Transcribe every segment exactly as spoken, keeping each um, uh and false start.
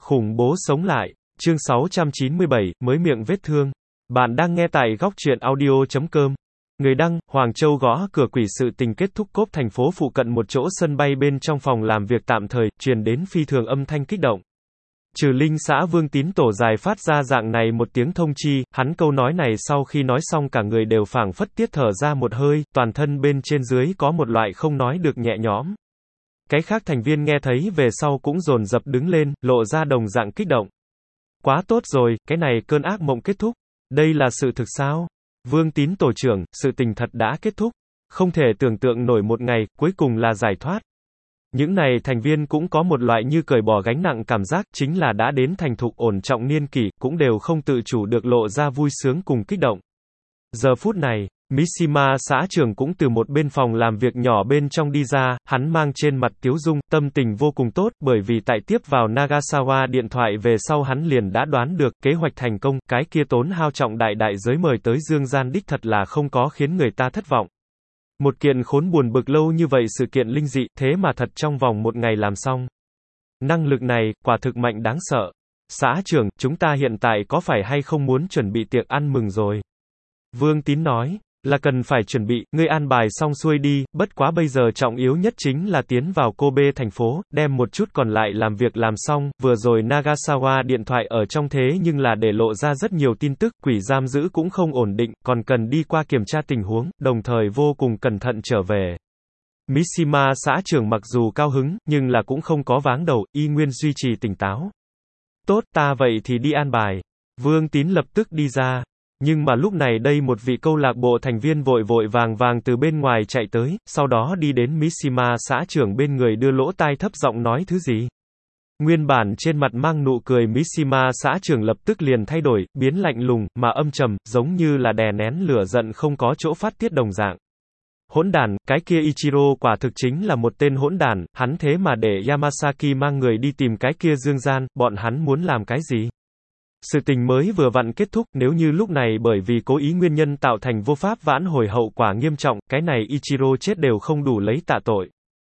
Khủng bố sống lại. Chương sáu trăm chín mươi bảy, mới miệng vết thương. Bạn đang nghe tại góc truyện audio chấm com. Người đăng, Hoàng Châu gõ cửa quỷ sự tình kết thúc cốp thành phố phụ cận một chỗ sân bay bên trong phòng làm việc tạm thời, truyền đến phi thường âm thanh kích động. Trừ Linh xã Vương Tín tổ dài phát ra dạng này một tiếng thông chi, hắn câu nói này sau khi nói xong cả người đều phảng phất tiết thở ra một hơi, toàn thân bên trên dưới có một loại không nói được nhẹ nhõm. Cái khác thành viên nghe thấy về sau cũng dồn dập đứng lên, lộ ra đồng dạng kích động. Quá tốt rồi, cái này cơn ác mộng kết thúc. Đây là sự thực sao? Vương Tín tổ trưởng, sự tình thật đã kết thúc. Không thể tưởng tượng nổi một ngày, cuối cùng là giải thoát. Những này thành viên cũng có một loại như cởi bỏ gánh nặng cảm giác, chính là đã đến thành thục ổn trọng niên kỷ, cũng đều không tự chủ được lộ ra vui sướng cùng kích động. Giờ phút này, Mishima xã trưởng cũng từ một bên phòng làm việc nhỏ bên trong đi ra, hắn mang trên mặt tiếu dung, tâm tình vô cùng tốt, bởi vì tại tiếp vào Nagasawa điện thoại về sau hắn liền đã đoán được, kế hoạch thành công, cái kia tốn hao trọng đại đại giới mời tới Dương Gian đích thật là không có khiến người ta thất vọng. Một kiện khốn buồn bực lâu như vậy sự kiện linh dị, thế mà thật trong vòng một ngày làm xong. Năng lực này, quả thực mạnh đáng sợ. Xã trưởng, chúng ta hiện tại có phải hay không muốn chuẩn bị tiệc ăn mừng rồi? Vương Tín nói, là cần phải chuẩn bị, ngươi an bài xong xuôi đi, bất quá bây giờ trọng yếu nhất chính là tiến vào Kobe thành phố, đem một chút còn lại làm việc làm xong, vừa rồi Nagasawa điện thoại ở trong thế nhưng là để lộ ra rất nhiều tin tức, quỷ giam giữ cũng không ổn định, còn cần đi qua kiểm tra tình huống, đồng thời vô cùng cẩn thận trở về. Mishima xã trưởng mặc dù cao hứng, nhưng là cũng không có váng đầu, y nguyên duy trì tỉnh táo. Tốt, ta vậy thì đi an bài. Vương Tín lập tức đi ra. Nhưng mà lúc này đây một vị câu lạc bộ thành viên vội vội vàng vàng từ bên ngoài chạy tới, sau đó đi đến Mishima xã trưởng bên người đưa lỗ tai thấp giọng nói thứ gì. Nguyên bản trên mặt mang nụ cười Mishima xã trưởng lập tức liền thay đổi, biến lạnh lùng, mà âm trầm, giống như là đè nén lửa giận không có chỗ phát tiết đồng dạng. Hỗn đản, cái kia Ichiro quả thực chính là một tên hỗn đản, hắn thế mà để Yamasaki mang người đi tìm cái kia Dương Gian, bọn hắn muốn làm cái gì? Sự tình mới vừa vặn kết thúc, nếu như lúc này bởi vì cố ý nguyên nhân tạo thành vô pháp vãn hồi hậu quả nghiêm trọng, cái này Ichiro chết đều không đủ lấy tạ tội.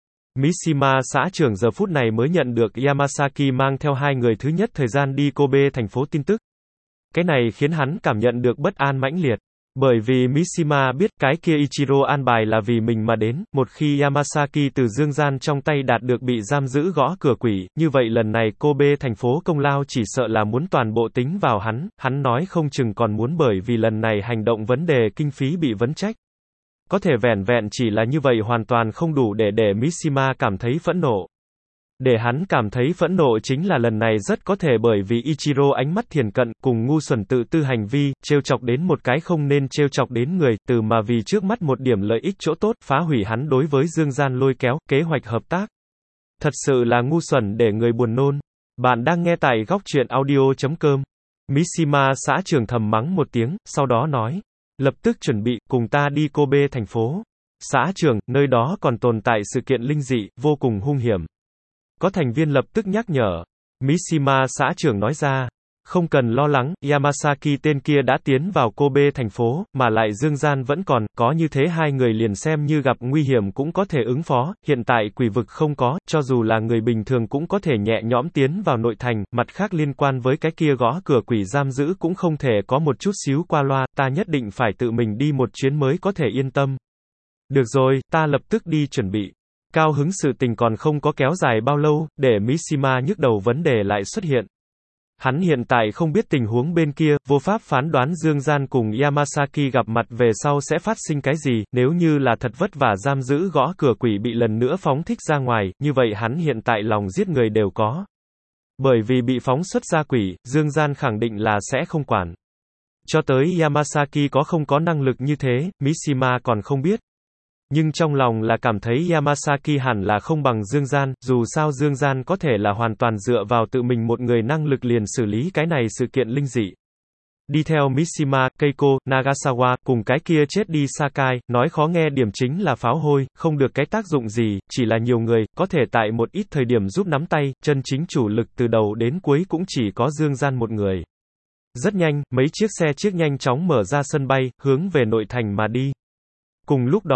Mishima xã trưởng giờ phút này mới nhận được Yamasaki mang theo hai người thứ nhất thời gian đi Kobe thành phố tin tức. Cái này khiến hắn cảm nhận được bất an mãnh liệt. Bởi vì Mishima biết cái kia Ichiro an bài là vì mình mà đến, một khi Yamasaki từ Dương Gian trong tay đạt được bị giam giữ gõ cửa quỷ, như vậy lần này Kobe thành phố công lao chỉ sợ là muốn toàn bộ tính vào hắn, hắn nói không chừng còn muốn bởi vì lần này hành động vấn đề kinh phí bị vấn trách. Có thể vẻn vẹn chỉ là như vậy hoàn toàn không đủ để để Mishima cảm thấy phẫn nộ. Để hắn cảm thấy phẫn nộ chính là lần này rất có thể bởi vì Ichiro ánh mắt thiền cận, cùng ngu xuẩn tự tư hành vi, trêu chọc đến một cái không nên trêu chọc đến người, từ mà vì trước mắt một điểm lợi ích chỗ tốt, phá hủy hắn đối với Dương Gian lôi kéo, kế hoạch hợp tác. Thật sự là ngu xuẩn để người buồn nôn. Bạn đang nghe tại góc truyện audio chấm com. Mishima xã trưởng thầm mắng một tiếng, sau đó nói, lập tức chuẩn bị, cùng ta đi Kobe thành phố. Xã trưởng, nơi đó còn tồn tại sự kiện linh dị, vô cùng hung hiểm. Có thành viên lập tức nhắc nhở. Mishima xã trưởng nói ra, không cần lo lắng, Yamasaki tên kia đã tiến vào Kobe thành phố, mà lại Dương Gian vẫn còn, có như thế hai người liền xem như gặp nguy hiểm cũng có thể ứng phó, hiện tại quỷ vực không có, cho dù là người bình thường cũng có thể nhẹ nhõm tiến vào nội thành, mặt khác liên quan với cái kia gõ cửa quỷ giam giữ cũng không thể có một chút xíu qua loa, ta nhất định phải tự mình đi một chuyến mới có thể yên tâm. Được rồi, ta lập tức đi chuẩn bị. Cao hứng sự tình còn không có kéo dài bao lâu, để Mishima nhức đầu vấn đề lại xuất hiện. Hắn hiện tại không biết tình huống bên kia, vô pháp phán đoán Dương Gian cùng Yamasaki gặp mặt về sau sẽ phát sinh cái gì, nếu như là thật vất vả giam giữ gõ cửa quỷ bị lần nữa phóng thích ra ngoài, như vậy hắn hiện tại lòng giết người đều có. Bởi vì bị phóng xuất ra quỷ, Dương Gian khẳng định là sẽ không quản. Cho tới Yamasaki có không có năng lực như thế, Mishima còn không biết. Nhưng trong lòng là cảm thấy Yamasaki hẳn là không bằng Dương Gian, dù sao Dương Gian có thể là hoàn toàn dựa vào tự mình một người năng lực liền xử lý cái này sự kiện linh dị. Đi theo Mishima, Keiko, Nagasawa, cùng cái kia chết đi Sakai, nói khó nghe điểm chính là pháo hôi, không được cái tác dụng gì, chỉ là nhiều người, có thể tại một ít thời điểm giúp nắm tay, chân chính chủ lực từ đầu đến cuối cũng chỉ có Dương Gian một người. Rất nhanh, mấy chiếc xe chiếc nhanh chóng mở ra sân bay, hướng về nội thành mà đi. Cùng lúc đó,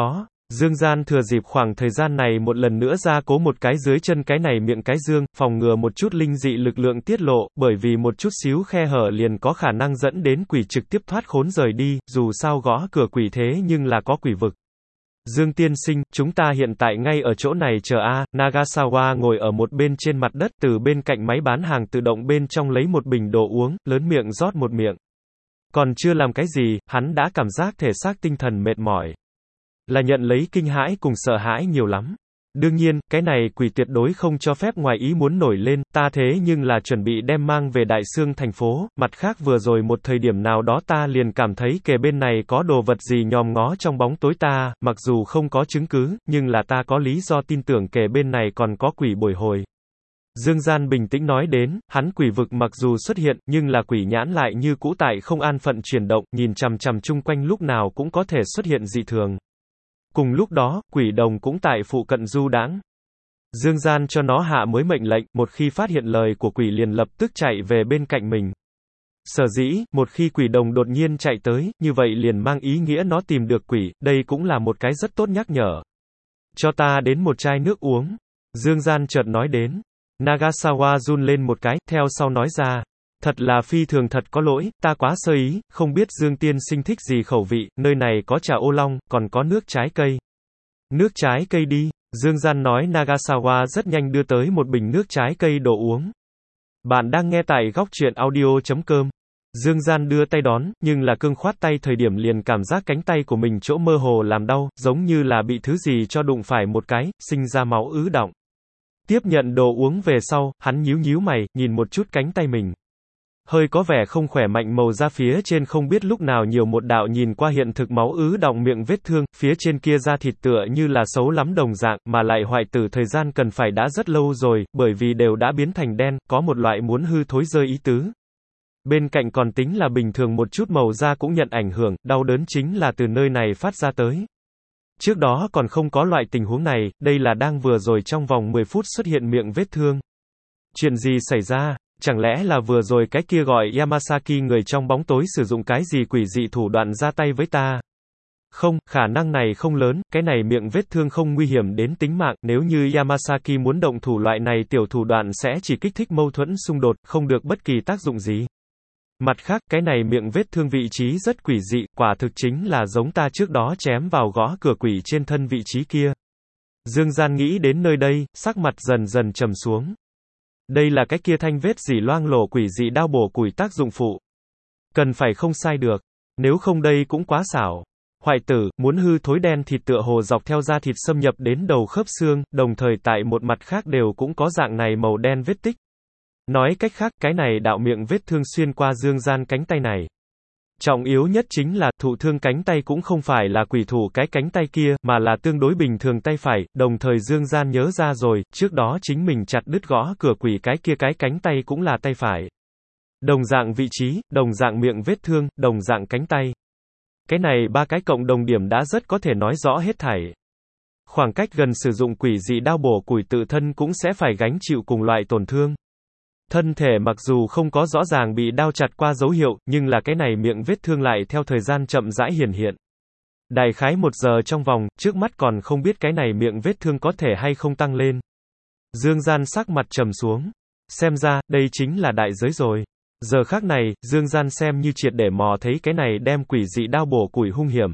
Dương Gian thừa dịp khoảng thời gian này một lần nữa ra cố một cái dưới chân cái này miệng cái dương, phòng ngừa một chút linh dị lực lượng tiết lộ, bởi vì một chút xíu khe hở liền có khả năng dẫn đến quỷ trực tiếp thoát khốn rời đi, dù sao gõ cửa quỷ thế nhưng là có quỷ vực. Dương tiên sinh, chúng ta hiện tại ngay ở chỗ này chờ a. Nagasawa ngồi ở một bên trên mặt đất, từ bên cạnh máy bán hàng tự động bên trong lấy một bình đồ uống, lớn miệng rót một miệng. Còn chưa làm cái gì, hắn đã cảm giác thể xác tinh thần mệt mỏi. Là nhận lấy kinh hãi cùng sợ hãi nhiều lắm. Đương nhiên, cái này quỷ tuyệt đối không cho phép ngoài ý muốn nổi lên, ta thế nhưng là chuẩn bị đem mang về Đại Xương thành phố, mặt khác vừa rồi một thời điểm nào đó ta liền cảm thấy kề bên này có đồ vật gì nhòm ngó trong bóng tối ta, mặc dù không có chứng cứ, nhưng là ta có lý do tin tưởng kề bên này còn có quỷ bồi hồi. Dương Gian bình tĩnh nói đến, hắn quỷ vực mặc dù xuất hiện, nhưng là quỷ nhãn lại như cũ tại không an phận chuyển động, nhìn chằm chằm chung quanh lúc nào cũng có thể xuất hiện dị thường. Cùng lúc đó, quỷ đồng cũng tại phụ cận du đãng. Dương Gian cho nó hạ mới mệnh lệnh, một khi phát hiện lời của quỷ liền lập tức chạy về bên cạnh mình. Sở dĩ, một khi quỷ đồng đột nhiên chạy tới, như vậy liền mang ý nghĩa nó tìm được quỷ, đây cũng là một cái rất tốt nhắc nhở. Cho ta đến một chai nước uống. Dương Gian chợt nói đến. Nagasawa run lên một cái, theo sau nói ra. Thật là phi thường thật có lỗi, ta quá sơ ý, không biết Dương tiên sinh thích gì khẩu vị, nơi này có trà ô long, còn có nước trái cây. Nước trái cây đi, Dương Gian nói. Nagasawa rất nhanh đưa tới một bình nước trái cây đồ uống. Bạn đang nghe tại góc truyện audio chấm com. Dương Gian đưa tay đón, nhưng là cương khoát tay thời điểm liền cảm giác cánh tay của mình chỗ mơ hồ làm đau, giống như là bị thứ gì cho đụng phải một cái, sinh ra máu ứ đọng. Tiếp nhận đồ uống về sau, hắn nhíu nhíu mày, nhìn một chút cánh tay mình. Hơi có vẻ không khỏe mạnh màu da phía trên không biết lúc nào nhiều một đạo nhìn qua hiện thực máu ứ đọng miệng vết thương, phía trên kia da thịt tựa như là xấu lắm đồng dạng, mà lại hoại tử thời gian cần phải đã rất lâu rồi, bởi vì đều đã biến thành đen, có một loại muốn hư thối rơi ý tứ. Bên cạnh còn tính là bình thường một chút màu da cũng nhận ảnh hưởng, đau đớn chính là từ nơi này phát ra tới. Trước đó còn không có loại tình huống này, đây là đang vừa rồi trong vòng mười phút xuất hiện miệng vết thương. Chuyện gì xảy ra? Chẳng lẽ là vừa rồi cái kia gọi Yamasaki người trong bóng tối sử dụng cái gì quỷ dị thủ đoạn ra tay với ta? Không, khả năng này không lớn, cái này miệng vết thương không nguy hiểm đến tính mạng, nếu như Yamasaki muốn động thủ loại này tiểu thủ đoạn sẽ chỉ kích thích mâu thuẫn xung đột, không được bất kỳ tác dụng gì. Mặt khác, cái này miệng vết thương vị trí rất quỷ dị, quả thực chính là giống ta trước đó chém vào gõ cửa quỷ trên thân vị trí kia. Dương Gian nghĩ đến nơi đây, sắc mặt dần dần trầm xuống. Đây là cái kia thanh vết dỉ loang lổ quỷ dị đao bổ củi tác dụng phụ. Cần phải không sai được. Nếu không đây cũng quá xảo. Hoại tử, muốn hư thối đen thịt tựa hồ dọc theo da thịt xâm nhập đến đầu khớp xương, đồng thời tại một mặt khác đều cũng có dạng này màu đen vết tích. Nói cách khác, cái này đạo miệng vết thương xuyên qua Dương Gian cánh tay này. Trọng yếu nhất chính là, thụ thương cánh tay cũng không phải là quỷ thủ cái cánh tay kia, mà là tương đối bình thường tay phải, đồng thời Dương Gian nhớ ra rồi, trước đó chính mình chặt đứt gõ cửa quỷ cái kia cái cánh tay cũng là tay phải. Đồng dạng vị trí, đồng dạng miệng vết thương, đồng dạng cánh tay. Cái này ba cái cộng đồng điểm đã rất có thể nói rõ hết thảy. Khoảng cách gần sử dụng quỷ dị đao bổ củi tự thân cũng sẽ phải gánh chịu cùng loại tổn thương. Thân thể mặc dù không có rõ ràng bị đao chặt qua dấu hiệu, nhưng là cái này miệng vết thương lại theo thời gian chậm rãi hiển hiện. Đại khái một giờ trong vòng, trước mắt còn không biết cái này miệng vết thương có thể hay không tăng lên. Dương Gian sắc mặt trầm xuống. Xem ra, đây chính là đại giới rồi. Giờ khác này, Dương Gian xem như triệt để mò thấy cái này đem quỷ dị đao bổ củi hung hiểm.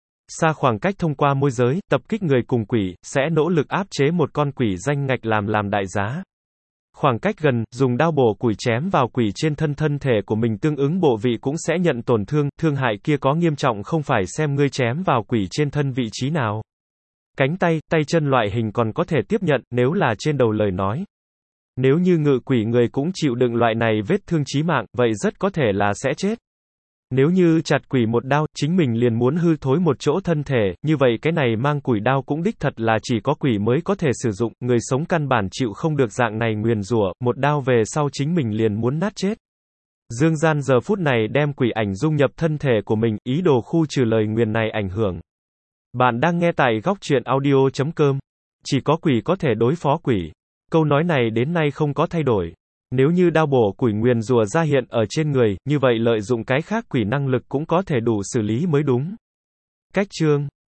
Xa khoảng cách thông qua môi giới, tập kích người cùng quỷ, sẽ nỗ lực áp chế một con quỷ danh ngạch làm làm đại giá. Khoảng cách gần, dùng đao bổ củi chém vào quỷ trên thân thân thể của mình tương ứng bộ vị cũng sẽ nhận tổn thương, thương hại kia có nghiêm trọng không phải xem ngươi chém vào quỷ trên thân vị trí nào. Cánh tay, tay chân loại hình còn có thể tiếp nhận, nếu là trên đầu lời nói. Nếu như ngự quỷ người cũng chịu đựng loại này vết thương chí mạng, vậy rất có thể là sẽ chết. Nếu như chặt quỷ một đao, chính mình liền muốn hư thối một chỗ thân thể, như vậy cái này mang quỷ đao cũng đích thật là chỉ có quỷ mới có thể sử dụng, người sống căn bản chịu không được dạng này nguyền rủa, một đao về sau chính mình liền muốn nát chết. Dương Gian giờ phút này đem quỷ ảnh dung nhập thân thể của mình, ý đồ khu trừ lời nguyền này ảnh hưởng. Bạn đang nghe tại góc truyện audio chấm com. Chỉ có quỷ có thể đối phó quỷ. Câu nói này đến nay không có thay đổi. Nếu như đao bổ củi nguyền rủa ra hiện ở trên người, như vậy lợi dụng cái khác quỷ năng lực cũng có thể đủ xử lý mới đúng. Cách chương